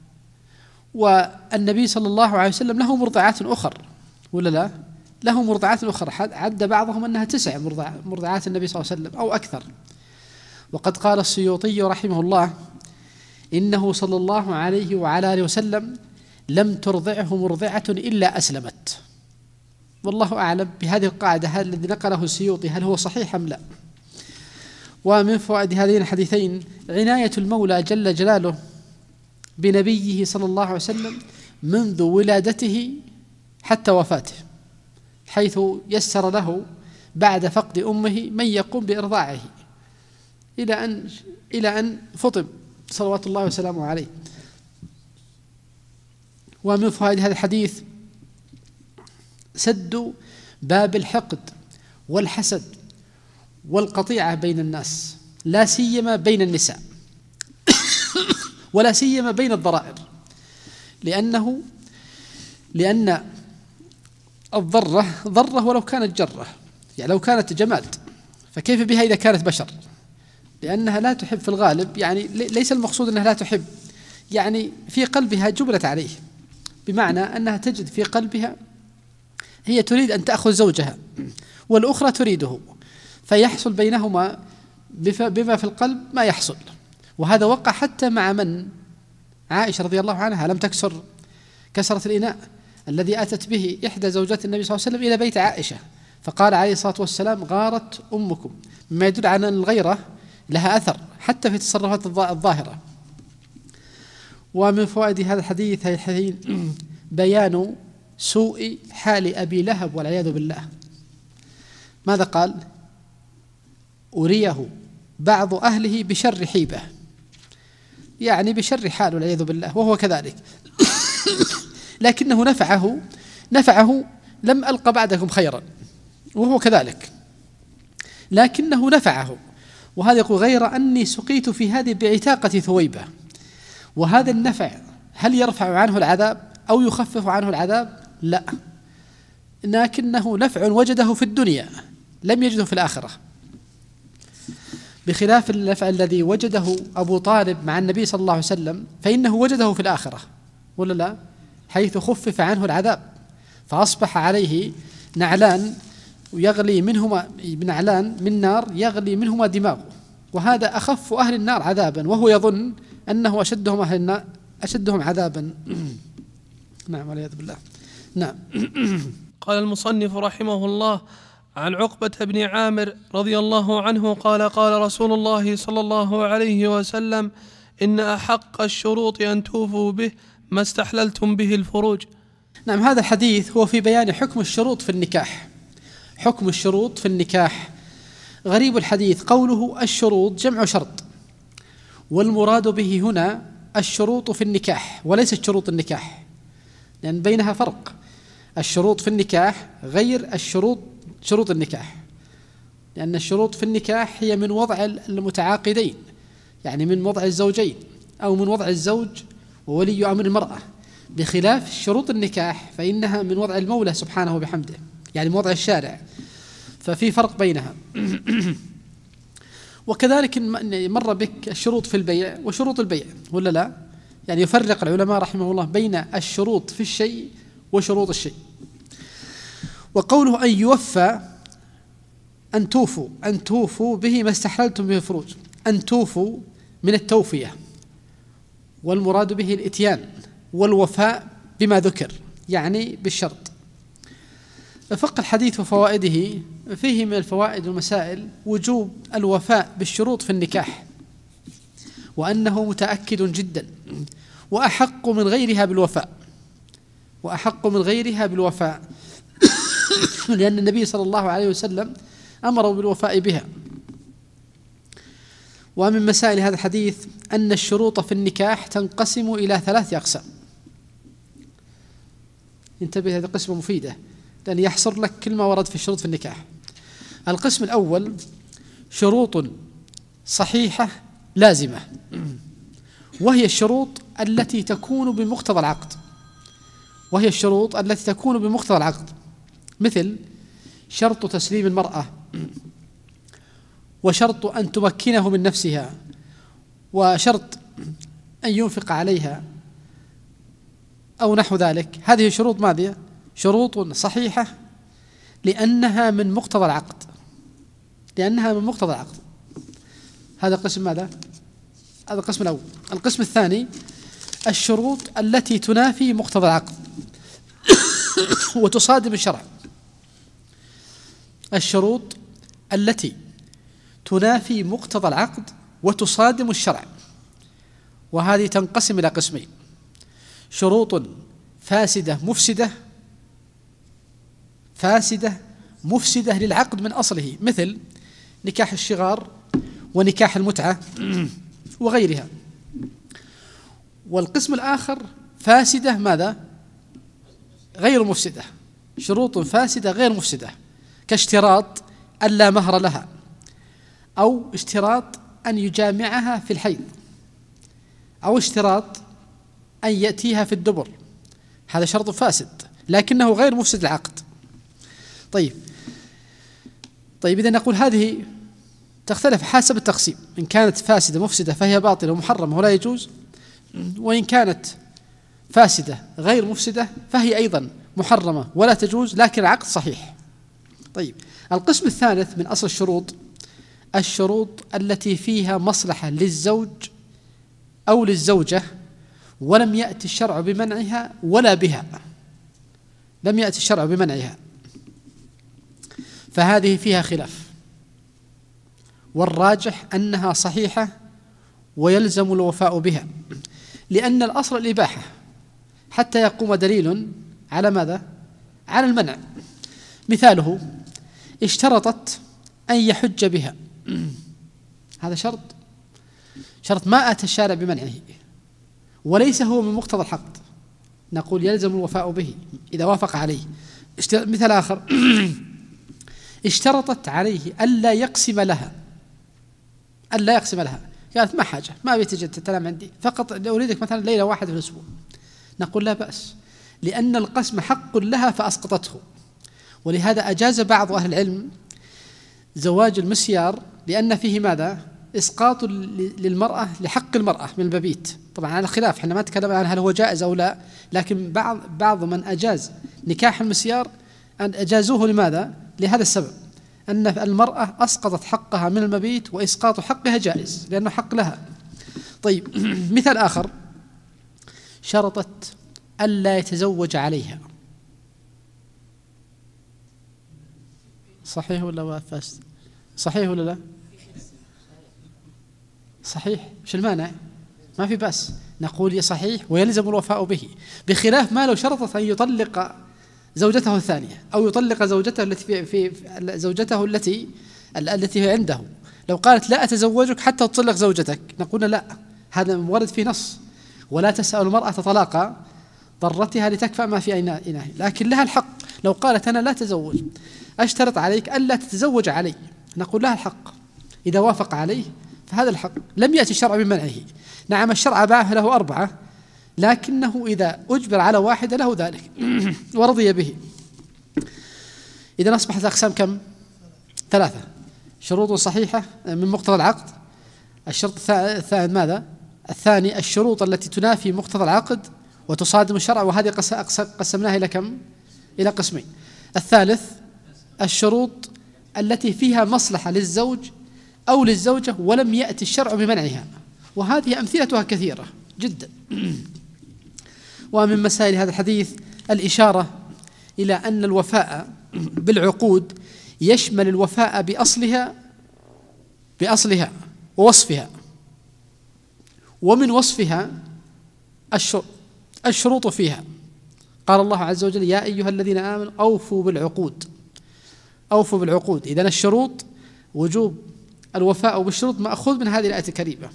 والنبي صلى الله عليه وسلم له مرضعات أخر ولا لا؟ له مرضعات أخرى، عد بعضهم أنها تسع مرضعات النبي صلى الله عليه وسلم أو أكثر. وقد قال السيوطي رحمه الله: إنه صلى الله عليه وعلى آله وسلم لم ترضعه مرضعة إلا أسلمت. والله أعلم بهذه القاعدة، هل الذي نقله السيوطي هل هو صحيح أم لا؟ ومن فوائد هذين الحديثين عناية المولى جل جلاله بنبيه صلى الله عليه وسلم منذ ولادته حتى وفاته، حيث يسر له بعد فقد أمه من يقوم بإرضاعه إلى أن إلى أن فطم صلوات الله وسلامه عليه. ومن فوائد هذا الحديث سد باب الحقد والحسد والقطيعة بين الناس، لا سيما بين النساء ولا سيما بين الضرائر، لأنه لأن الضرة ضرة ولو كانت جرة، يعني لو كانت جماد فكيف بها إذا كانت بشر؟ لأنها لا تحب في الغالب، يعني ليس المقصود أنها لا تحب، يعني في قلبها جبلت عليه، بمعنى أنها تجد في قلبها هي تريد أن تأخذ زوجها والأخرى تريده، فيحصل بينهما بما في القلب ما يحصل. وهذا وقع حتى مع من؟ عائشة رضي الله عنها لم تكسر كسرة الإناء الذي أتت به إحدى زوجات النبي صلى الله عليه وسلم إلى بيت عائشة، فقال عليه الصلاة والسلام: غارت أمكم، مما يدل على أن الغيرة لها أثر حتى في التصرفات الظاهرة. ومن فوائد هذا الحديث بيان سوء حال أبي لهب والعياذ بالله. ماذا قال؟ أريه بعض أهله بشر حيبة، يعني بشر حال والعياذ بالله، وهو كذلك لكنه نفعه نفعه لم ألق بعدكم خيرا، وهو كذلك لكنه نفعه. وهذا يقول: غير أني سقيت في هذه بعتاقة ثويبة. وهذا النفع هل يرفع عنه العذاب أو يخفف عنه العذاب؟ لا، لكنه نفع وجده في الدنيا لم يجده في الآخرة، بخلاف النفع الذي وجده أبو طالب مع النبي صلى الله عليه وسلم فإنه وجده في الآخرة ولا لا؟ حيث خفف عنه العذاب، فأصبح عليه نعلان يغلي منهما نعلان من نار يغلي منهما دماغه، وهذا أخف أهل النار عذابا، وهو يظن أنه أشدهم أهل النار أشدهم عذابا. نعم والعياذ بالله. نعم. قال المصنف رحمه الله: عن عقبة بن عامر رضي الله عنه قال: قال رسول الله صلى الله عليه وسلم: إن أحق الشروط أن توفوا به ما استحللتم به الفروج. نعم، هذا الحديث هو في بيان حكم الشروط في النكاح. حكم الشروط في النكاح. غريب الحديث قوله الشروط جمع شرط، والمراد به هنا الشروط في النكاح وليست شروط النكاح، لأن بينها فرق. الشروط في النكاح غير الشروط شروط النكاح. لأن الشروط في النكاح هي من وضع المتعاقدين، يعني من وضع الزوجين أو من وضع الزوج وولي أمر المرأة، بخلاف شروط النكاح فإنها من وضع المولى سبحانه وبحمده، يعني من وضع الشارع، ففي فرق بينها. وكذلك مر بك الشروط في البيع وشروط البيع ولا لا؟ يعني يفرق العلماء رحمه الله بين الشروط في الشيء وشروط الشيء. وقوله أن يوفى أن توفوا أن توفوا به ما استحللتم به الفروج، أن توفوا من التوفية، والمراد به الإتيان والوفاء بما ذكر، يعني بالشرط. فقه الحديث وفوائده، فيه من الفوائد والمسائل وجوب الوفاء بالشروط في النكاح، وأنه متأكد جدا وأحق من غيرها بالوفاء وأحق من غيرها بالوفاء لأن النبي صلى الله عليه وسلم أمر بالوفاء بها. ومن مسائل هذا الحديث أن الشروط في النكاح تنقسم إلى ثلاث أقسام. انتبه، هذه قسمة مفيدة لأن يحصر لك كل ما ورد في الشروط في النكاح. القسم الأول شروط صحيحة لازمة، وهي الشروط التي تكون بمقتضى العقد وهي الشروط التي تكون بمقتضى العقد مثل شرط تسليم المرأة، وشرط أن تمكنه من نفسها، وشرط أن ينفق عليها أو نحو ذلك. هذه شروط ماذا؟ شروط صحيحة لأنها من مقتضى العقد لأنها من مقتضى العقد. هذا قسم ماذا؟ هذا القسم الأول. القسم الثاني الشروط التي تنافي مقتضى العقد وتصادم الشرع. الشروط التي تنافي مقتضى العقد وتصادم الشرع، وهذه تنقسم إلى قسمين: شروط فاسدة مفسدة فاسدة مفسدة للعقد من أصله، مثل نكاح الشغار ونكاح المتعة وغيرها. والقسم الآخر فاسدة ماذا؟ غير مفسدة، شروط فاسدة غير مفسدة، كاشتراط ألا مهر لها، أو اشتراط أن يجامعها في الحيض، أو اشتراط أن يأتيها في الدبر. هذا شرط فاسد لكنه غير مفسد العقد. طيب طيب إذا نقول هذه تختلف حسب التقسيم، إن كانت فاسدة مفسدة فهي باطلة ومحرمة ولا يجوز، وإن كانت فاسدة غير مفسدة فهي أيضا محرمة ولا تجوز لكن العقد صحيح. طيب القسم الثالث من أصل الشروط الشروط التي فيها مصلحة للزوج أو للزوجة ولم يأتي الشرع بمنعها ولا بها لم يأتي الشرع بمنعها، فهذه فيها خلاف، والراجح أنها صحيحة ويلزم الوفاء بها، لأن الأصل الإباحة حتى يقوم دليل على ماذا؟ على المنع. مثاله اشترطت أن يحج بها، هذا شرط شرط ما أتى الشارع بمنعه وليس هو من مقتضى الحق، نقول يلزم الوفاء به إذا وافق عليه. مثال آخر اشترطت عليه ألا يقسم لها ألا يقسم لها قالت ما حاجة، ما بيتجد تنام عندي، فقط أريدك مثلا ليلة واحدة في الأسبوع، نقول لا بأس لأن القسم حق لها فأسقطته. ولهذا أجاز بعض أهل العلم زواج المسيار لأن فيه ماذا؟ إسقاط للمرأة لحق المرأة من المبيت. طبعا على خلاف، احنا ما نتكلم عن هل هو جائز أو لا، لكن بعض بعض من أجاز نكاح المسيار أن أجازوه لماذا؟ لهذا السبب، أن المرأة أسقطت حقها من المبيت وإسقاط حقها جائز لأنه حق لها. طيب مثال آخر شرطت ألا يتزوج عليها، صحيح ولا فاسد؟ صحيح ولا لا؟ صحيح، مش المانع؟ ما في بأس، نقول صحيح ويلزم الوفاء به، بخلاف ما لو شرطت أن يطلق زوجته الثانية أو يطلق زوجته التي في, في زوجته التي التي هي عنده، لو قالت لا أتزوجك حتى تطلق زوجتك نقول لا، هذا ورد في نص ولا تسأل المرأة طلاق ضرتها لتكفأ ما في إناه، لكن لها الحق لو قالت أنا لا أتزوج أشترط عليك ألا تتزوج علي نقول لها الحق، إذا وافق عليه فهذا الحق، لم يأتي الشرع بمنعه. نعم الشرع باعه له أربعة، لكنه إذا أجبر على واحدة له ذلك ورضي به. إذا أصبحت الأقسام كم؟ ثلاثة: شروط صحيحة من مقتضى العقد. الشرط الثاني ماذا؟ الثاني الشروط التي تنافي مقتضى العقد وتصادم الشرع، وهذه قسمناها إلى كم؟ إلى قسمين. الثالث الشروط التي فيها مصلحة للزوج أو للزوجة ولم يأتي الشرع بمنعها، وهذه أمثلتها كثيرة جدا. ومن مسائل هذا الحديث الإشارة إلى أن الوفاء بالعقود يشمل الوفاء بأصلها بأصلها ووصفها، ومن وصفها الشروط فيها. قال الله عز وجل: يا أيها الذين آمنوا أوفوا بالعقود، أوفوا بالعقود. إذن الشروط، وجوب الوفاء بالشروط مأخوذ من هذه الآية الكريمة.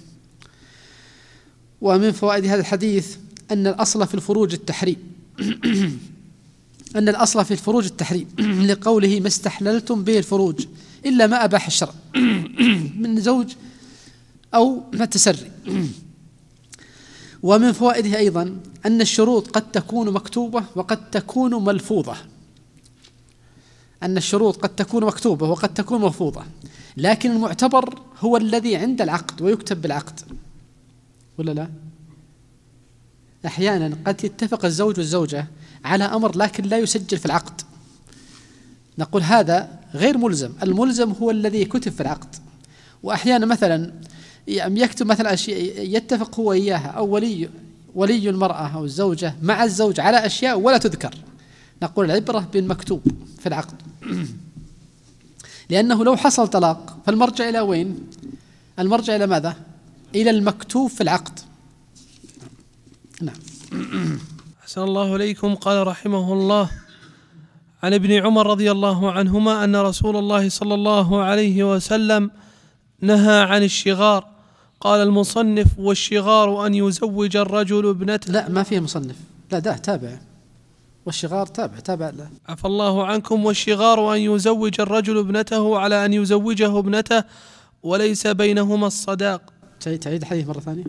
ومن فوائد هذا الحديث أن الأصل في الفروج التحريم أن الأصل في الفروج التحريم لقوله: ما استحللتم به الفروج إلا ما أباح الشرع من زوج أو ما تسري. ومن فوائده أيضا أن الشروط قد تكون مكتوبة وقد تكون ملفوظة أن الشروط قد تكون مكتوبة وقد تكون ملفوظة، لكن المعتبر هو الذي عند العقد ويكتب بالعقد، ولا لا؟ أحيانا قد يتفق الزوج والزوجة على أمر لكن لا يسجل في العقد، نقول هذا غير ملزم، الملزم هو الذي كتب في العقد. وأحيانا مثلا يكتب مثلا أشياء يتفق هو إياها أو ولي ولي المرأة أو الزوجة مع الزوج على أشياء ولا تذكر، نقول العبرة بالمكتوب في العقد. لأنه لو حصل طلاق فالمرجع إلى وين؟ المرجع إلى ماذا؟ إلى المكتوب في العقد. نعم. أحسن الله إليكم. قال رحمه الله: عن ابن عمر رضي الله عنهما أن رسول الله صلى الله عليه وسلم نهى عن الشغار. قال المصنف: والشغار أن يزوج الرجل ابنته. لا، ما فيه مصنف، لا ده تابع، والشغار تابع تابع لا. عفى الله عنكم. والشغار أن يزوج الرجل ابنته على أن يزوجه ابنته وليس بينهما الصداق. تعيد الحديث مرة ثانية.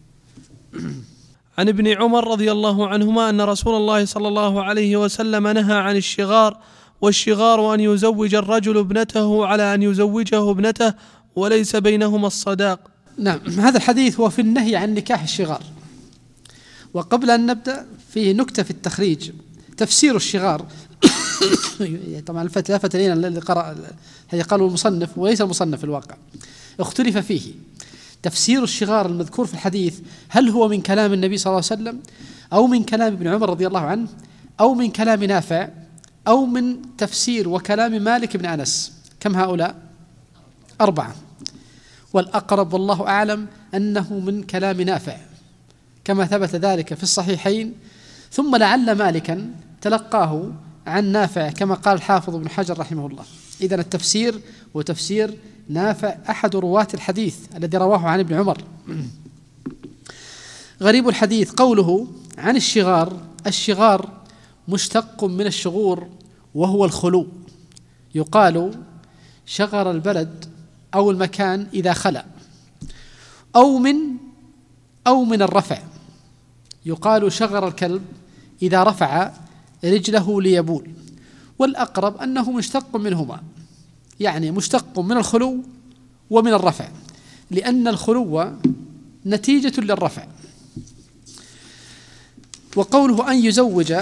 عن ابن عمر رضي الله عنهما أن رسول الله صلى الله عليه وسلم نهى عن الشغار. والشغار أن يزوج الرجل ابنته على أن يزوجه ابنته وليس بينهما الصداق. نعم، هذا الحديث هو في النهي عن نكاح الشغار. وقبل أن نبدأ فيه نكتة في التخريج، تفسير الشغار طبعا الفتى لنا اللي قرأ هي قالوا المصنف وليس المصنف في الواقع، اختلف فيه. تفسير الشغار المذكور في الحديث هل هو من كلام النبي صلى الله عليه وسلم أو من كلام ابن عمر رضي الله عنه أو من كلام نافع أو من تفسير وكلام مالك بن أنس؟ كم هؤلاء؟ أربعة. والأقرب والله أعلم أنه من كلام نافع كما ثبت ذلك في الصحيحين، ثم لعل مالكا تلقاه عن نافع كما قال الحافظ ابن حجر رحمه الله. إذن التفسير وتفسير نافع أحد رواة الحديث الذي رواه عن ابن عمر. غريب الحديث قوله عن الشغار. الشغار مشتق من الشغور وهو الخلو، يقال شغر البلد أو المكان إذا خلأ، أو من أو من الرفع، يقال شغر الكلب إذا رفع رجله ليبول. والأقرب أنه مشتق منهما، يعني مشتق من الخلو ومن الرفع، لأن الخلو نتيجة للرفع. وقوله أن يزوج،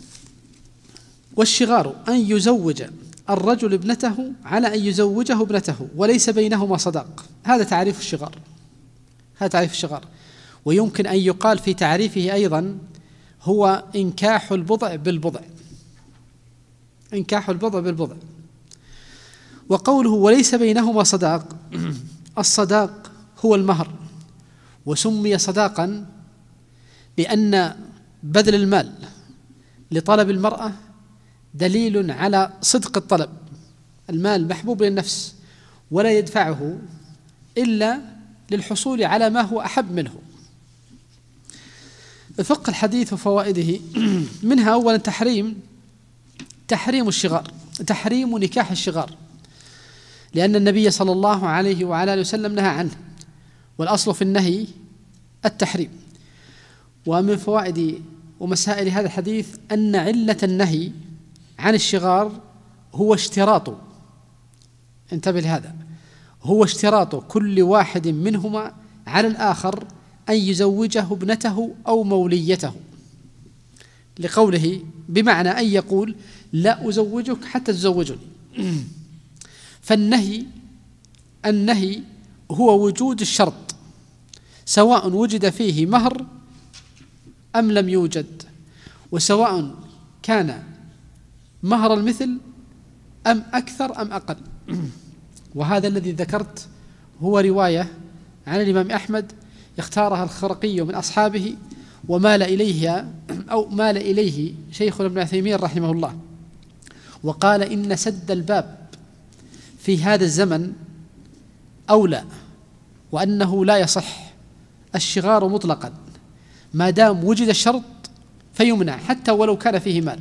والشغار أن يزوج الرجل ابنته على أن يزوجه ابنته وليس بينهما صداق، هذا تعريف الشغار، هذا تعريف الشغار. ويمكن أن يقال في تعريفه أيضا هو إنكاح البضع بالبضع، إنكاح البضع بالبضع. وقوله وليس بينهما صداق، الصداق هو المهر، وسمي صداقا لأن بذل المال لطلب المرأة دليل على صدق الطلب، المال محبوب للنفس ولا يدفعه إلا للحصول على ما هو أحب منه. فقه الحديث وفوائده منها أولا تحريم تحريم الشغار، تحريم نكاح الشغار، لأن النبي صلى الله عليه وعلى آله وسلم نهى عنه، والأصل في النهي التحريم. ومن فوائد ومسائل هذا الحديث أن علة النهي عن الشغار هو اشتراط، انتبه لهذا، هو اشتراط كل واحد منهما على الآخر أن يزوجه ابنته أو موليته، لقوله بمعنى أن يقول لا أزوجك حتى تزوجني. فالنهي النهي هو وجود الشرط، سواء وجد فيه مهر أم لم يوجد، وسواء كان مهر المثل أم أكثر أم أقل. وهذا الذي ذكرت هو رواية عن الإمام أحمد اختارها الخرقي من أصحابه، ومال إليها أو مال إليه شيخنا ابن عثيمين رحمه الله، وقال إن سد الباب في هذا الزمن أولى، وأنه لا يصح الشغار مطلقا ما دام وجد الشرط فيمنع حتى ولو كان فيه مال.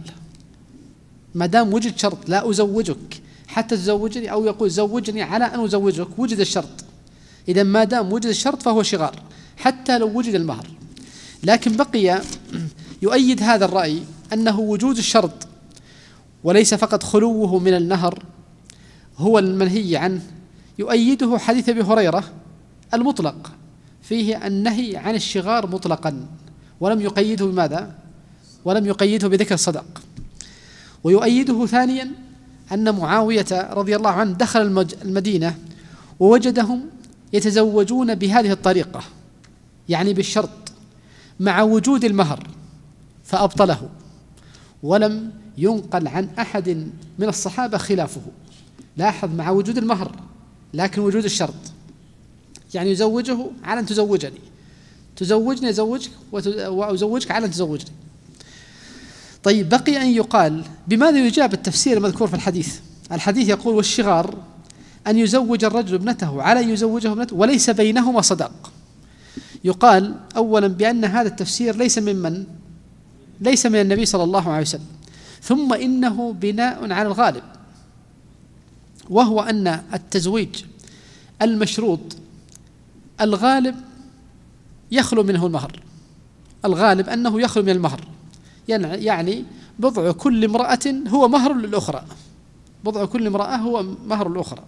ما دام وجد شرط لا أزوجك حتى تزوجني، أو يقول زوجني على أن أزوجك، وجد الشرط، إذا ما دام وجد الشرط فهو شغار حتى لو وجد المهر. لكن بقي يؤيد هذا الرأي أنه وجود الشرط وليس فقط خلوه من النهر هو المنهي عنه، يؤيده حديث أبي هريرة المطلق فيه النهي عن الشغار مطلقا، ولم يقيده بماذا؟ ولم يقيده بذكر الصدق. ويؤيده ثانيا أن معاوية رضي الله عنه دخل المدينة ووجدهم يتزوجون بهذه الطريقة، يعني بالشرط مع وجود المهر، فأبطله، ولم ينقل عن أحد من الصحابة خلافه. لاحظ، مع وجود المهر لكن وجود الشرط، يعني يزوجه على أن تزوجني، تزوجني أزوجك وأزوجك على أن تزوجني. طيب، بقي أن يقال بماذا يجاب التفسير المذكور في الحديث. الحديث يقول والشغار أن يزوج الرجل ابنته على أن يزوجه ابنته وليس بينهما صداق. يقال أولا بأن هذا التفسير ليس ممن ليس من النبي صلى الله عليه وسلم، ثم إنه بناء على الغالب، وهو أن التزويج المشروط الغالب يخلو منه المهر، الغالب أنه يخلو من المهر، يعني بضع كل امرأة هو مهر للأخرى، بضع كل امرأة هو مهر الأخرى.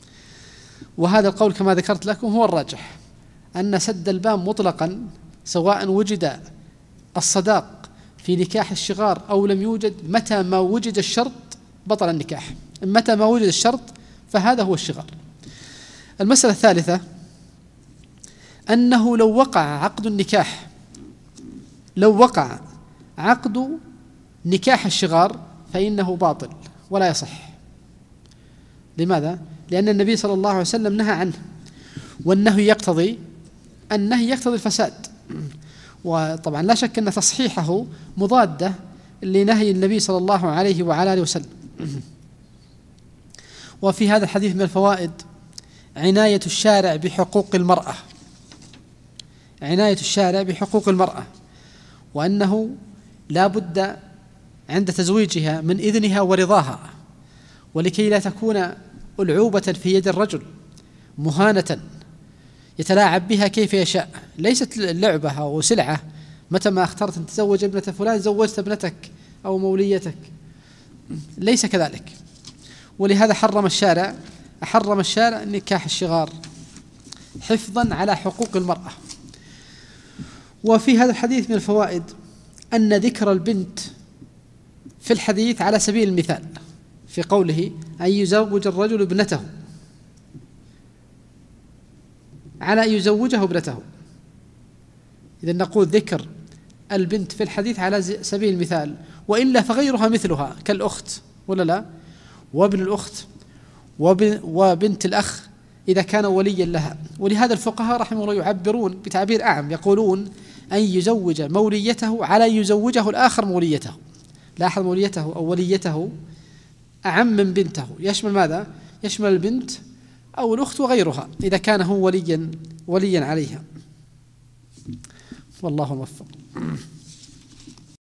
وهذا القول كما ذكرت لكم هو الراجح، أن سد الباب مطلقا سواء وجد الصداق في نكاح الشغار أو لم يوجد، متى ما وجد الشرط بطل النكاح، متى ما وجد الشرط فهذا هو الشغار. المسألة الثالثة أنه لو وقع عقد النكاح لو وقع عقد نكاح الشغار فإنه باطل ولا يصح. لماذا؟ لأن النبي صلى الله عليه وسلم نهى عنه، والنهي يقتضي النهي يقتضي الفساد، وطبعا لا شك أن تصحيحه مضادة لنهي النبي صلى الله عليه وعلى آله وسلم. وفي هذا الحديث من الفوائد عناية الشارع بحقوق المرأة، عناية الشارع بحقوق المرأة، وأنه لا بد عند تزويجها من إذنها ورضاها، ولكي لا تكون ألعوبة في يد الرجل مهانة يتلاعب بها كيف يشاء، ليست لعبة أو سلعة متى ما اخترت أن تزوج ابنة فلان زوجت ابنتك أو موليتك، ليس كذلك. ولهذا حرم الشارع حرم الشارع نكاح الشغار حفظا على حقوق المرأة. وفي هذا الحديث من الفوائد أن ذكر البنت في الحديث على سبيل المثال، في قوله أن يزوج الرجل ابنته على أن يزوجه ابنته، إذا نقول ذكر البنت في الحديث على سبيل المثال، وإلا فغيرها مثلها كالأخت ولا لا، وابن الأخت وبنت الأخ إذا كان وليا لها. ولهذا الفقهاء رحمه الله يعبرون بتعبير أعم، يقولون أن يزوج موليته على أن يزوجه الآخر موليته. لاحظ، موليته أو وليته أعم من بنته، يشمل ماذا؟ يشمل البنت أو الأخت وغيرها إذا كان هو وليا وليا عليها. والله موفق.